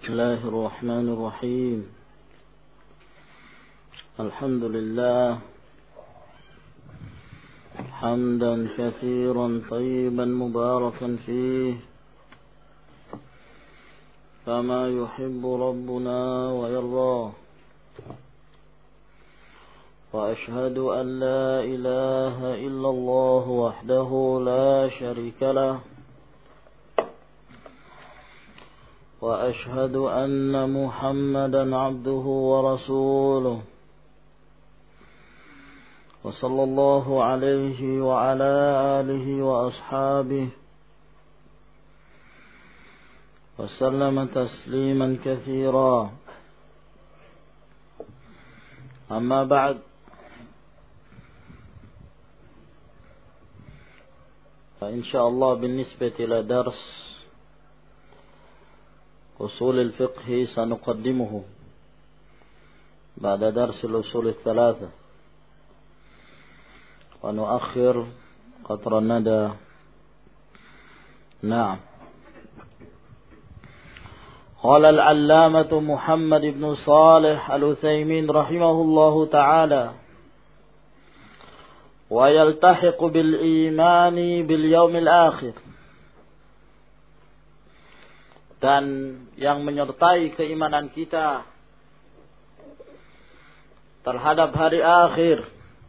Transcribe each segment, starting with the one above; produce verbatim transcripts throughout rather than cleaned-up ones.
بسم الله الرحمن الرحيم الحمد لله حمدا كثيرا طيبا مباركا فيه كما يحب ربنا ويرضاه وأشهد أن لا إله إلا الله وحده لا شريك له وأشهد أن محمدا عبده ورسوله وصلى الله عليه وعلى آله وأصحابه وسلم تسليما كثيرا أما بعد فإن شاء الله بالنسبة إلى درس أصول الفقه سنقدمه بعد درس الأصول الثلاثة ونؤخر قطر الندى. نعم. قال العلامة محمد بن صالح العثيمين رحمه الله تعالى ويلتحق بالإيمان باليوم الآخر, dan yang menyertai keimanan kita terhadap hari akhir,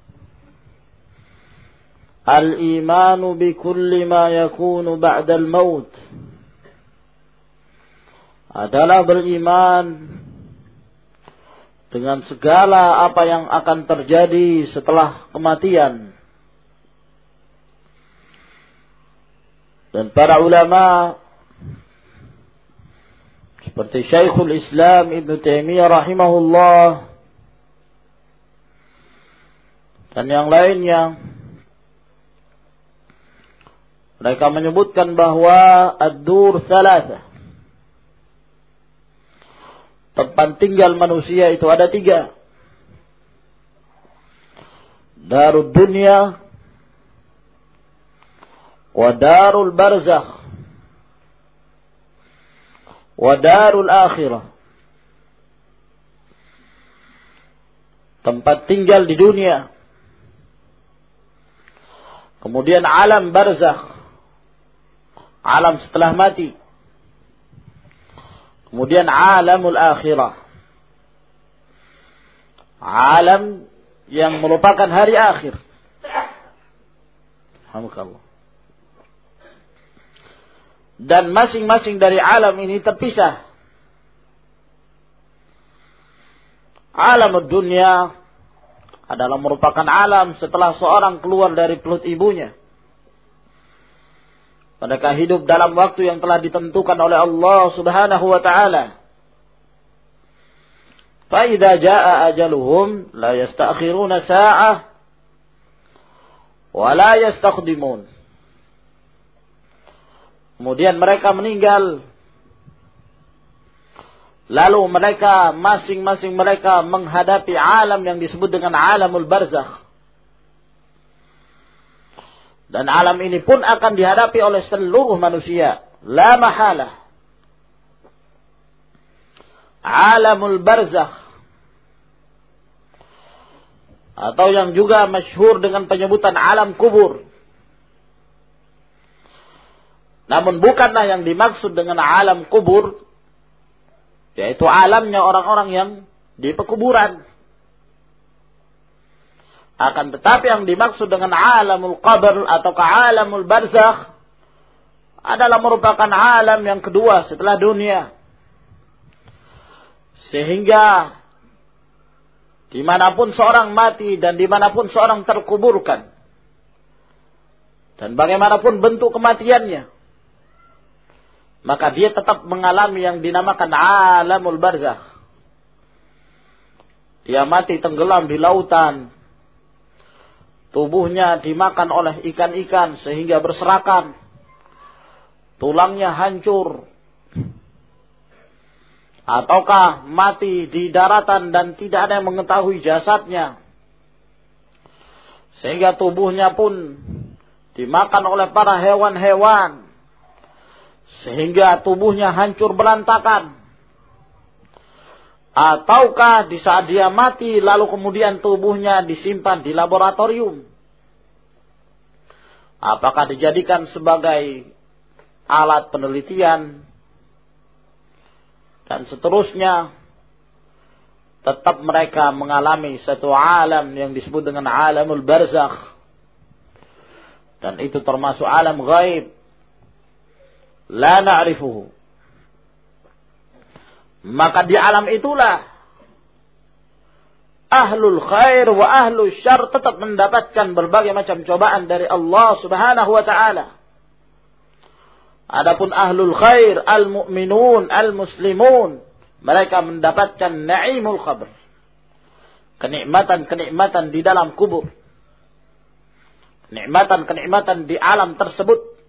al-imanu bi kulli ma yakunu ba'dal maut, adalah beriman dengan segala apa yang akan terjadi setelah kematian. Dan para ulama seperti Syekhul Islam Ibn Taimiyah rahimahullah dan yang lainnya, mereka menyebutkan bahwa ad-dur thalatha, tempat tinggal manusia itu ada tiga. Darud dunya wa darul barzakh wa darul akhirah. Tempat tinggal di dunia, kemudian alam barzakh, alam setelah mati, kemudian alamul akhirah, alam yang merupakan hari akhir. Alhamdulillah. Dan masing-masing dari alam ini terpisah. Alam dunia adalah merupakan alam setelah seorang keluar dari perut ibunya. Mereka hidup dalam waktu yang telah ditentukan oleh Allah Subhanahu wa ta'ala. Fa idza jaa ajaluhum la yasta'khiruna sa'ah wa la yastaqdimun. Kemudian mereka meninggal. Lalu mereka masing-masing mereka menghadapi alam yang disebut dengan alamul barzakh. Dan alam ini pun akan dihadapi oleh seluruh manusia, la mahalah. Alamul barzakh, atau yang juga masyhur dengan penyebutan alam kubur. Namun bukanlah yang dimaksud dengan alam kubur yaitu alamnya orang-orang yang di pekuburan. Akan tetapi yang dimaksud dengan alamul qabr atau alamul barzakh adalah merupakan alam yang kedua setelah dunia. Sehingga dimanapun seorang mati dan dimanapun seorang terkuburkan, dan bagaimanapun bentuk kematiannya, maka dia tetap mengalami yang dinamakan alamul barzakh. Dia mati tenggelam di lautan, tubuhnya dimakan oleh ikan-ikan sehingga berserakan, tulangnya hancur, ataukah mati di daratan dan tidak ada yang mengetahui jasadnya, sehingga tubuhnya pun dimakan oleh para hewan-hewan sehingga tubuhnya hancur berantakan. ataukah di saat dia mati lalu kemudian tubuhnya disimpan di laboratorium? Apakah dijadikan sebagai alat penelitian dan seterusnya? Tetap mereka mengalami satu alam yang disebut dengan alamul barzakh, dan itu termasuk alam gaib la na'rifuhu. Maka di alam itulah ahlul khair wa ahlul syarr tetap mendapatkan berbagai macam cobaan dari Allah Subhanahu wa ta'ala. Adapun ahlul khair, al-mu'minun, al-muslimun, mereka mendapatkan na'imul qabr, kenikmatan-kenikmatan di dalam kubur, kenikmatan-kenikmatan di alam tersebut.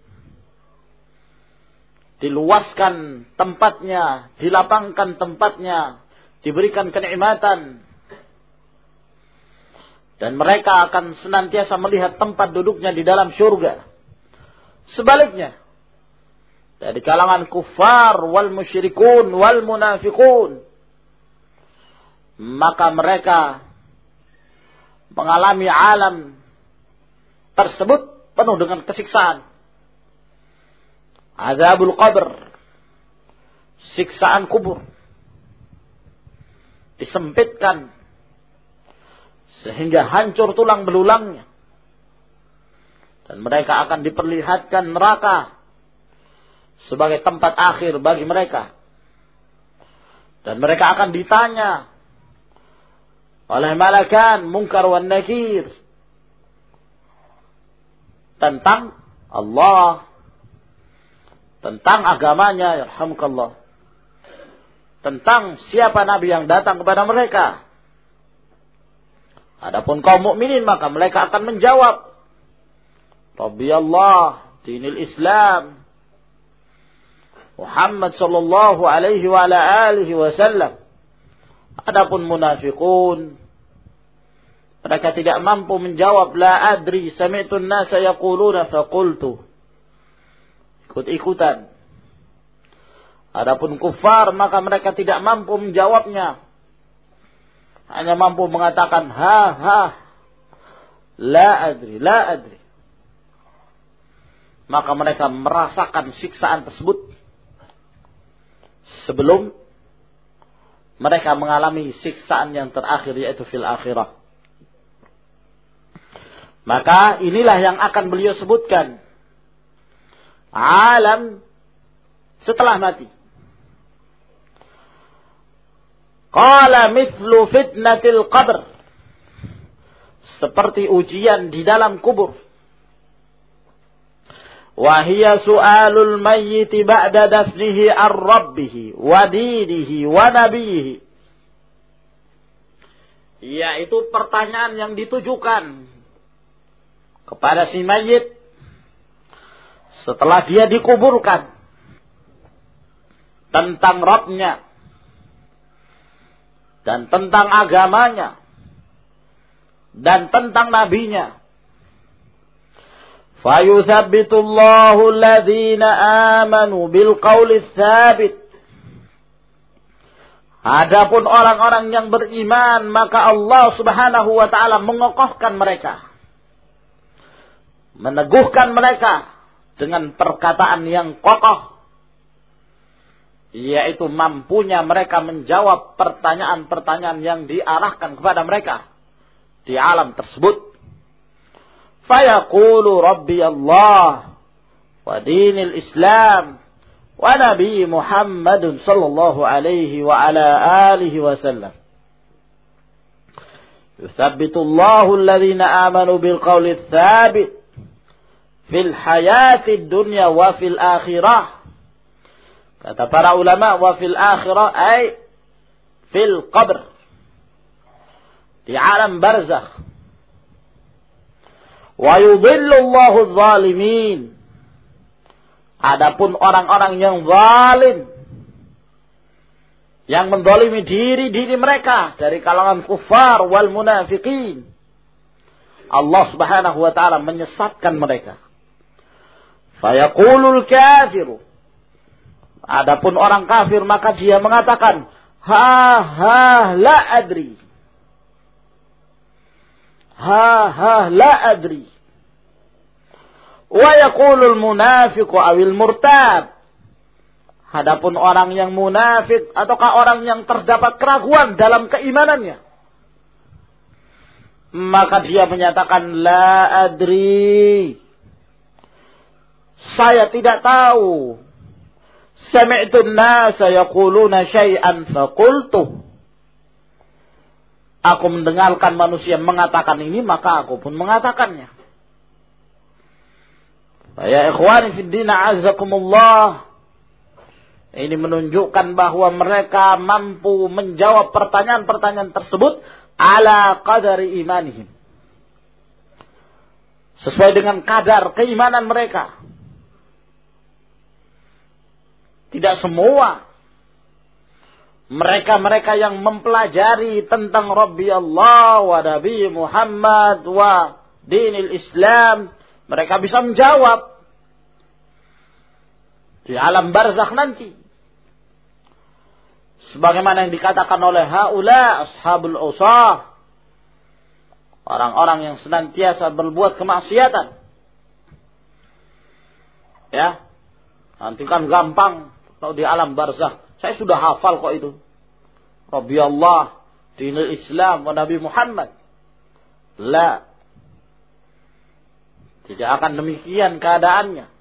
Diluaskan tempatnya, dilapangkan tempatnya, diberikan kenikmatan. Dan mereka akan senantiasa melihat tempat duduknya di dalam syurga. Sebaliknya, dari kalangan kufar wal musyrikun wal munafiqun, maka mereka mengalami alam tersebut penuh dengan kesiksaan. Azabul qabr, siksaan kubur, disempitkan sehingga hancur tulang belulangnya, dan mereka akan diperlihatkan neraka sebagai tempat akhir bagi mereka, dan mereka akan ditanya oleh malakan Munkar wan Nakir tentang Allah, tentang agamanya, yarhamukallah, tentang siapa nabi yang datang kepada mereka. Adapun kaum mukminin maka mereka akan menjawab, Rabbi Allah, dinil Islam, Muhammad sallallahu alaihi wa ala alihi wasallam. Adapun munafiqun, mereka tidak mampu menjawab, la adri, sami'tu an-nasa yaquluna faqultu, ikut-ikutan. Adapun kufar maka mereka tidak mampu menjawabnya, hanya mampu mengatakan ha ha, la adri, la adri. Maka mereka merasakan siksaan tersebut sebelum mereka mengalami siksaan yang terakhir, yaitu fil akhirah. Maka inilah yang akan beliau sebutkan, alam setelah mati. Qala mithlu fitnatil qabr, seperti ujian di dalam kubur. Wa hiya su'alul mayyit ba'da dafnihi ar rabbih wa dinihi wa nabiyhi, yaitu pertanyaan yang ditujukan kepada si mayit setelah dia dikuburkan tentang Rabb-nya dan tentang agamanya dan tentang nabinya. Fayuthabbitullahu alladhina amanu bil qawli tsabit. Adapun orang-orang yang beriman, maka Allah Subhanahu wa taala mengokohkan mereka, meneguhkan mereka dengan perkataan yang kokoh, yaitu mampunya mereka menjawab pertanyaan-pertanyaan yang diarahkan kepada mereka di alam tersebut. Fayaqulu Rabbi Allah wa dinil Islam wa Nabi Muhammadun sallallahu alaihi wa ala alihi wa sallam. Yuthabbitu Allahu alladhina amanu bil qawli tsabit fil hayati dunya wa fil akhirah. Kata para ulama, wa fil akhirah ay fil qabr, di alam barzakh. Wa yudhillu Allahu adh-dhalimin. Adapun orang-orang yang zalim, yang mendolimi diri-diri mereka dari kalangan kufar wal munafiqin, Allah Subhanahu wa taala menyesatkan mereka. Fayaqulul kafiru, adapun orang kafir maka dia mengatakan, Ha ha la adri. Ha ha la adri. Wa yaqulul munafiqu awil murtab. Hadapun orang yang munafik ataukah orang yang terdapat keraguan dalam keimanannya, maka dia menyatakan la adri. Saya tidak tahu. Sami'tu an-nasa yaquluna syai'an faqultu. Aku mendengarkan manusia mengatakan ini, maka aku pun mengatakannya. Ya ikhwani fid din, a'azzakumullah. Ini menunjukkan bahwa mereka mampu menjawab pertanyaan-pertanyaan tersebut ala qadari imanihim, sesuai dengan kadar keimanan mereka. Tidak semua mereka-mereka yang mempelajari tentang Rabbi Allah wa Nabi Muhammad wa dinil Islam, mereka bisa menjawab di alam barzakh nanti. Sebagaimana yang dikatakan oleh haula ashabul usah, orang-orang yang senantiasa berbuat kemaksiatan. Ya, nanti kan gampang kalau di alam barzakh. Saya sudah hafal kok itu. Rabbi Allah, dinul Islam, wa Nabi Muhammad. La. Tidak akan demikian keadaannya.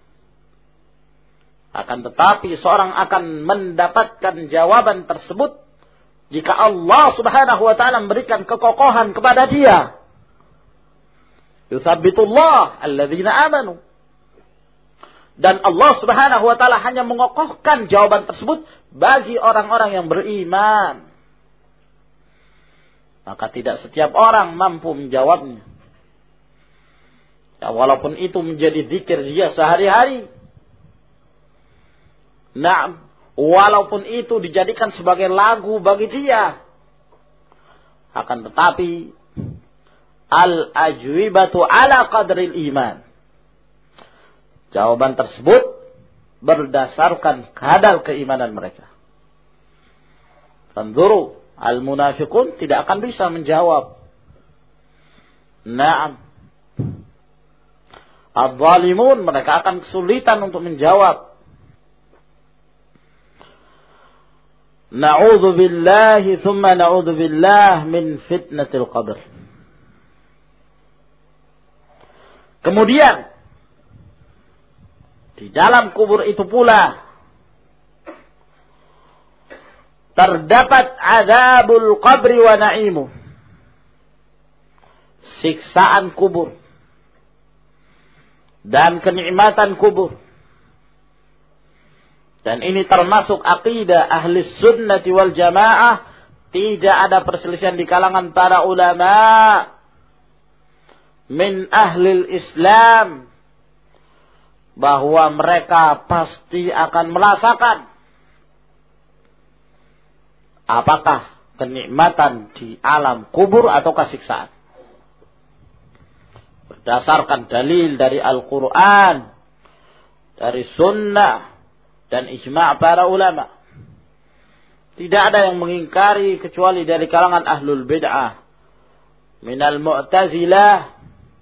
Akan tetapi seorang akan mendapatkan jawaban tersebut jika Allah Subhanahu wa ta'ala memberikan kekokohan kepada dia. Yuthabbitullah alladzina amanu. Dan Allah Subhanahu wa ta'ala hanya mengokohkan jawaban tersebut bagi orang-orang yang beriman. Maka tidak setiap orang mampu menjawabnya. Ya, walaupun itu menjadi zikir dia sehari-hari. Nah, walaupun itu dijadikan sebagai lagu bagi dia. Akan tetapi al-ajwibatu ala qadril iman. Jawaban tersebut berdasarkan kadar keimanan mereka. Tanzuru, al-munafiqun tidak akan bisa menjawab. Naam. Adh-dhalimun mereka akan kesulitan untuk menjawab. Na'udzu billahi thumma na'udzu billah min fitnatil qabr. Kemudian di dalam kubur itu pula terdapat azabul qabri wa na'imu. Siksaan kubur dan kenikmatan kubur. Dan ini termasuk akidah ahli sunnati wal jamaah. Tidak ada perselisihan di kalangan para ulama min ahli Islam bahwa mereka pasti akan merasakan apakah kenikmatan di alam kubur atau siksaan. Berdasarkan dalil dari Al-Quran, dari sunnah, dan ijma' para ulama. Tidak ada yang mengingkari kecuali dari kalangan ahlul bid'ah. Minal mu'tazilah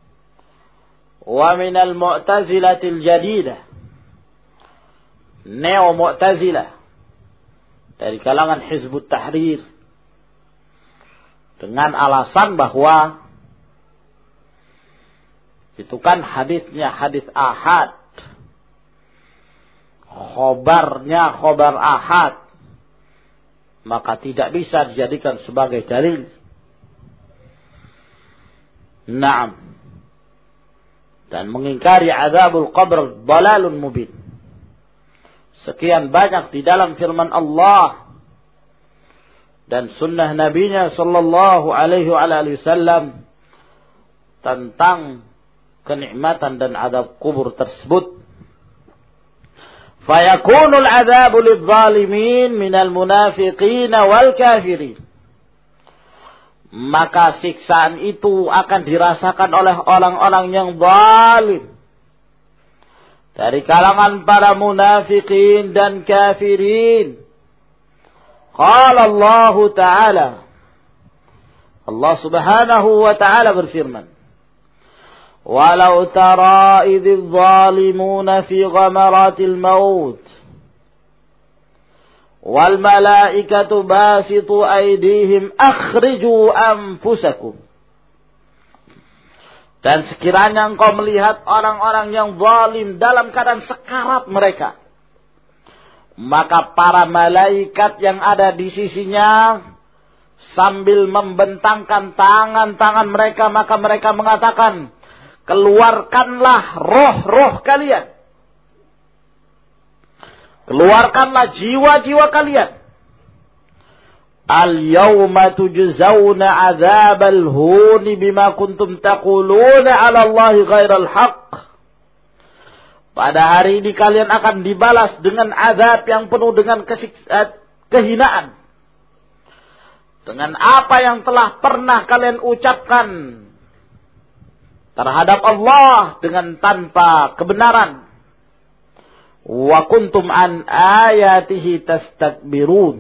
wa minal mu'tazilatil jadidah. Neo mu'tazilah. Dari kalangan Hizbut Tahrir. Dengan alasan bahwa itu kan hadisnya hadis ahad. Khobarnya khobar ahad, maka tidak bisa dijadikan sebagai dalil. Naam. Dan mengingkari azabul qabr dalalun mubin. Sekian banyak di dalam firman Allah dan sunnah Nabi-Nya sallallahu alaihi wasallam tentang kenikmatan dan azab kubur tersebut. Fayakunul adzabu lidh-dhalimin minal munafiqin wal kafirin. Maka siksaan itu akan dirasakan oleh orang-orang yang zalim. Dari kalangan para munafiqin dan kafirin. Qala Allah Ta'ala, Allah Subhanahu wa Ta'ala berfirman, Walau tara idh zalimuna fi ghamaratil maut wal malaikatu basitu aydihim akhriju anfusakum. Dan sekiranya engkau melihat orang-orang yang zalim dalam keadaan sekarat mereka, maka para malaikat yang ada di sisinya sambil membentangkan tangan-tangan mereka, maka mereka mengatakan, keluarkanlah roh-roh kalian. Keluarkanlah jiwa-jiwa kalian. Al-yawma tujzawna adzabal huni bima kuntum taquluna 'ala Allahi ghairal haqq. Pada hari ini kalian akan dibalas dengan azab yang penuh dengan kesiksa, kehinaan. Dengan apa yang telah pernah kalian ucapkan terhadap Allah dengan tanpa kebenaran. Wa kuntum an ayatihi tastakbirun.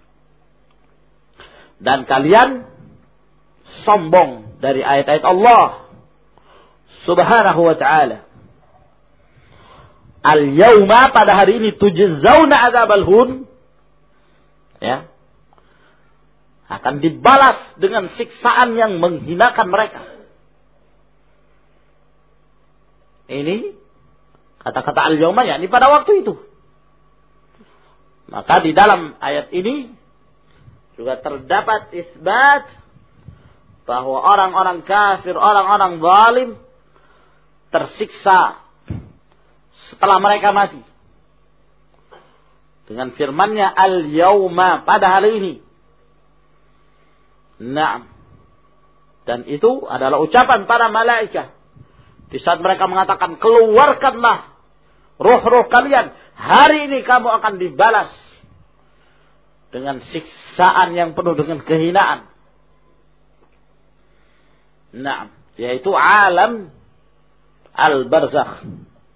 Dan kalian sombong dari ayat-ayat Allah Subhanahu wa ta'ala. Al-yawma, pada hari ini, tujzawna adzabal hun, ya, akan dibalas dengan siksaan yang menghinakan mereka. Ini kata-kata al-yawma, ya, ini pada waktu itu. Maka di dalam ayat ini juga terdapat isbat bahwa orang-orang kafir, orang-orang zalim tersiksa setelah mereka mati. Dengan firman-Nya al-yawma, pada hari ini. Naam. Dan itu adalah ucapan para malaikat. Di saat mereka mengatakan, keluarkanlah roh-roh kalian. Hari ini kamu akan dibalas dengan siksaan yang penuh dengan kehinaan. Naam. Yaitu alam al-barzakh.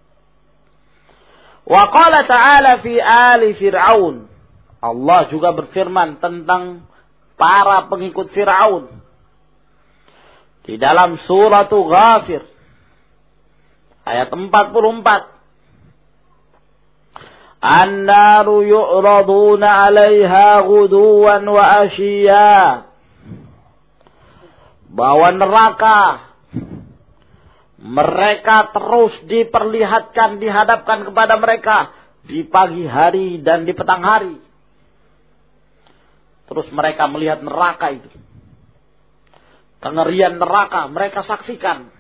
Wa qala ta'ala fi ali Fir'aun. Allah juga berfirman tentang para pengikut Fir'aun. Di dalam surah Ghafir. Ayat empat puluh empat. An-naru yu'raduna 'alaiha ghuduwan wa ashiya. Bahwa neraka mereka terus diperlihatkan, dihadapkan kepada mereka di pagi hari dan di petang hari. Terus mereka melihat neraka itu. Kengerian neraka mereka saksikan.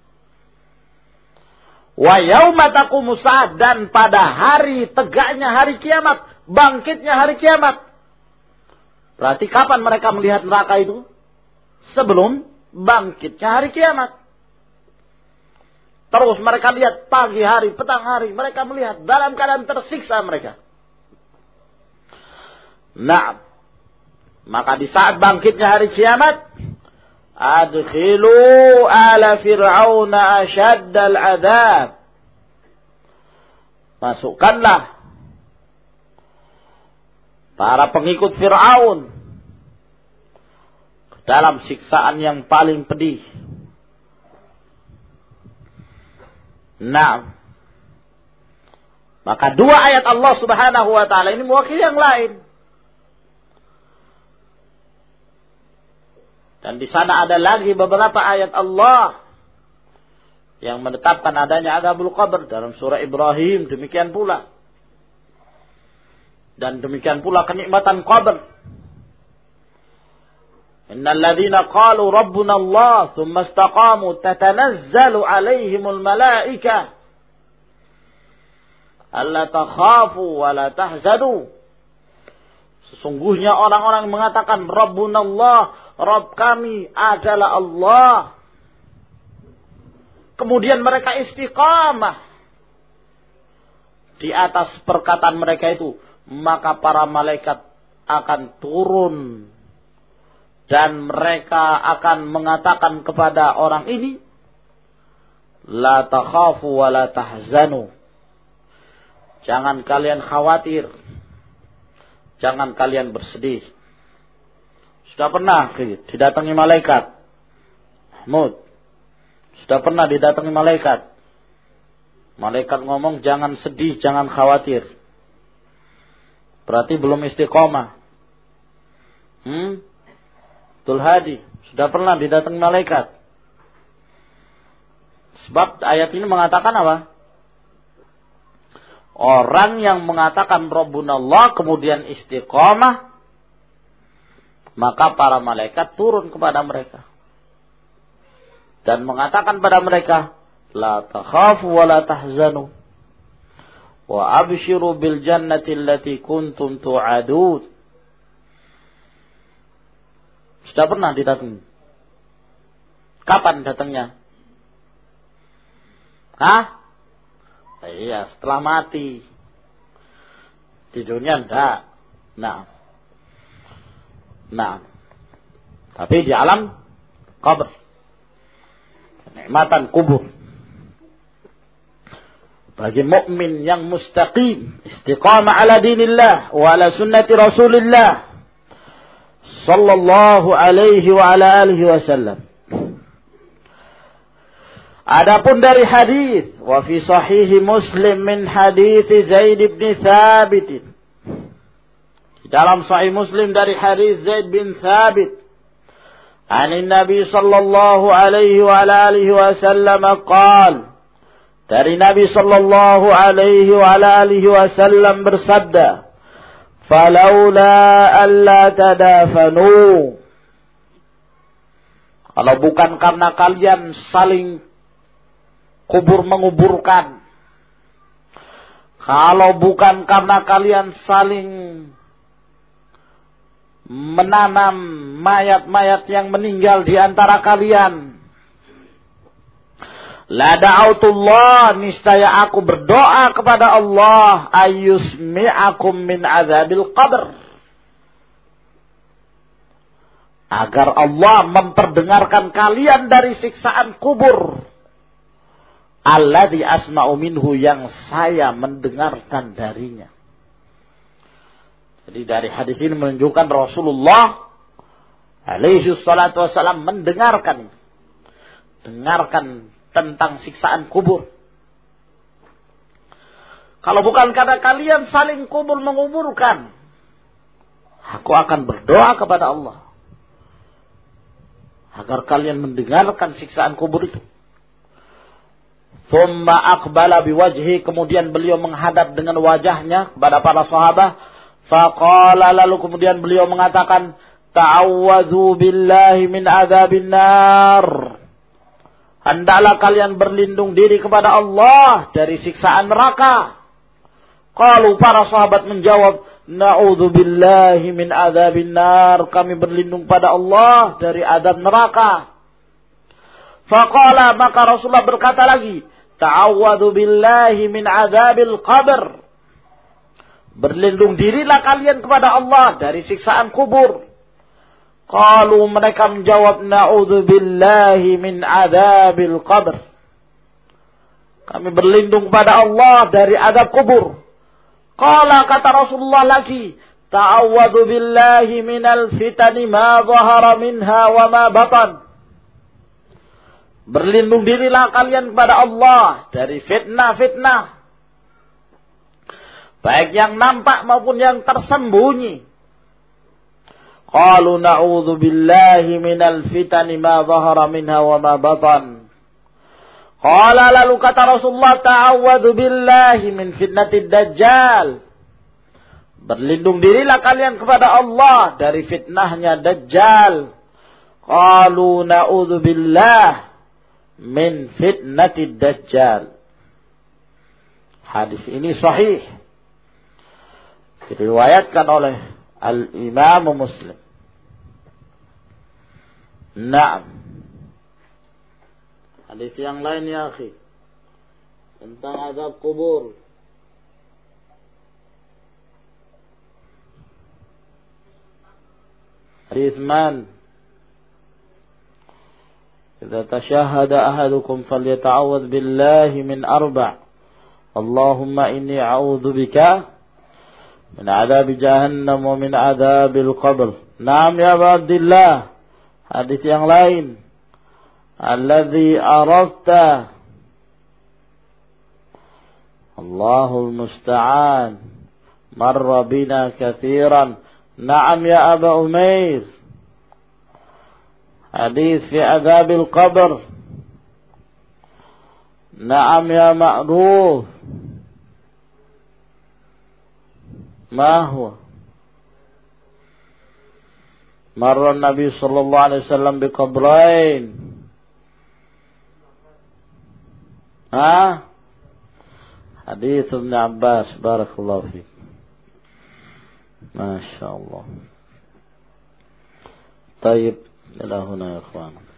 Wa yauma taqumus saah, dan pada hari tegaknya hari kiamat, bangkitnya hari kiamat. Berarti kapan mereka melihat neraka itu? Sebelum bangkitnya hari kiamat. Terus mereka lihat pagi hari, petang hari, mereka melihat dalam keadaan tersiksa mereka. Nah, maka di saat bangkitnya hari kiamat, adkhilu ala fir'auna ashaddal adzab. Masukkanlah para pengikut Fir'aun ke dalam siksaan yang paling pedih. Nah, maka dua ayat Allah Subhanahu wa ta'ala ini mewakili yang lain. Dan di sana ada lagi beberapa ayat Allah yang menetapkan adanya azabul qabr dalam surah Ibrahim, demikian pula. Dan demikian pula kenikmatan qabr. Innal ladzina qalu rabbuna Allah tsumma istaqamu tatanazzalu 'alaihimul malaika alla takhafu wa la tahzanu. Sesungguhnya orang-orang yang mengatakan Rabbuna Allah, Rabb kami adalah Allah. Kemudian mereka istiqamah di atas perkataan mereka itu, maka para malaikat akan turun dan mereka akan mengatakan kepada orang ini, la takhafu wa la tahzanu. Jangan kalian khawatir. jangan kalian bersedih. Sudah pernah didatangi malaikat. Mahmud, sudah pernah didatangi malaikat. Malaikat ngomong jangan sedih, jangan khawatir. Berarti belum istiqomah. Hmm? Abdul Hadi, sudah pernah didatangi malaikat. Sebab ayat ini mengatakan apa? Orang yang mengatakan Rabbunallah kemudian istiqomah, maka para malaikat turun kepada mereka dan mengatakan pada mereka, la takhafu wa la tahzanu wa abshiru bil jannati allati kuntum tu'adun. Sudah pernah didatangi? Kapan datangnya? Hah? Iya, setelah mati. Di dunia enggak. Nah. Nah. Tapi di alam kubur. Kenikmatan kubur. Bagi mukmin yang mustaqim, istiqamah ala dinillah wa ala sunnati Rasulillah sallallahu alaihi wa ala alihi wasallam. Adapun dari hadis, wa fi sahih Muslim min hadis Zaid bin Thabit. Di dalam sahih Muslim dari hadis Zaid bin Thabit, an Nabi sallallahu alaihi wa ala alihi wasallam qaal, dari Nabi sallallahu alaihi wa ala alihi wasallam bersabda, falaula alla tadafanu, kalau bukan karena kalian saling kubur menguburkan, kalau bukan karena kalian saling menanam mayat-mayat yang meninggal di antara kalian, la da'autullah, niscaya aku berdoa kepada Allah, ayyusmi'akum min azabil qabr, agar Allah memperdengarkan kalian dari siksaan kubur, alladzi asma'u minhu, yang saya mendengarkan darinya. Jadi dari hadis ini menunjukkan Rasulullah alaihi salatu wassalam mendengarkan ini. Dengarkan tentang siksaan kubur. Kalau bukan karena kalian saling kubur menguburkan, aku akan berdoa kepada Allah agar kalian mendengarkan siksaan kubur itu. Thumma aqbala biwajhi, kemudian beliau menghadap dengan wajahnya kepada para sahabat. Faqala, lalu kemudian beliau mengatakan, ta'awwadzu billahi min adzabin nar. Hendaklah kalian berlindung diri kepada Allah dari siksaan neraka. Qalu, para sahabat menjawab, na'udzu billahi min adzabin nar. Kami berlindung pada Allah dari azab neraka. Faqala, maka Rasulullah berkata lagi, ta'awwadzu billahi min adzabil qabr. Berlindung dirilah kalian kepada Allah dari siksaan kubur. Qalu, mereka menjawab, na'udzu billahi min adzabil qabr. Kami berlindung kepada Allah dari azab kubur. Qala, kata Rasulullah lagi, ta'awwadzu billahi minal fitani ma dhahara minha wa ma batan. Berlindung dirilah kalian kepada Allah dari fitnah-fitnah, baik yang nampak maupun yang tersembunyi. Qalu na'udzu billahi minal fitani ma dhahara minha wa ma batan. Qala, lalu kata Rasulullah, ta'awwadzu billahi min fitnatid dajjal. Berlindung dirilah kalian kepada Allah dari fitnahnya Dajjal. Qalu na'udzu billahi min fitnatid dajjal. Hadis ini sahih, diriwayatkan oleh Al-Imam Muslim. Naam. Hadis yang lain ya akhi, tentang azab kubur. Hadis man, إذا تشهد أحدكم فليتعوذ بالله من أربع اللهم إني أعوذ بك min adab jahannam wa min adabil qabr. Naam ya Abdullah, hadis yang lain, alladhi arafta, Allahul musta'an, marra bina kathiran. Naam ya Aba Umair, hadis fi adabil qabr. Naam ya Ma'ruf, ma huwa? Marra Nabi sallallahu alaihi wasallam bi qabrain. Ha? Hadis Ibn Abbas, barakallahu fiik. Masya Allah. Tayyib, ila huna ya ikhwan.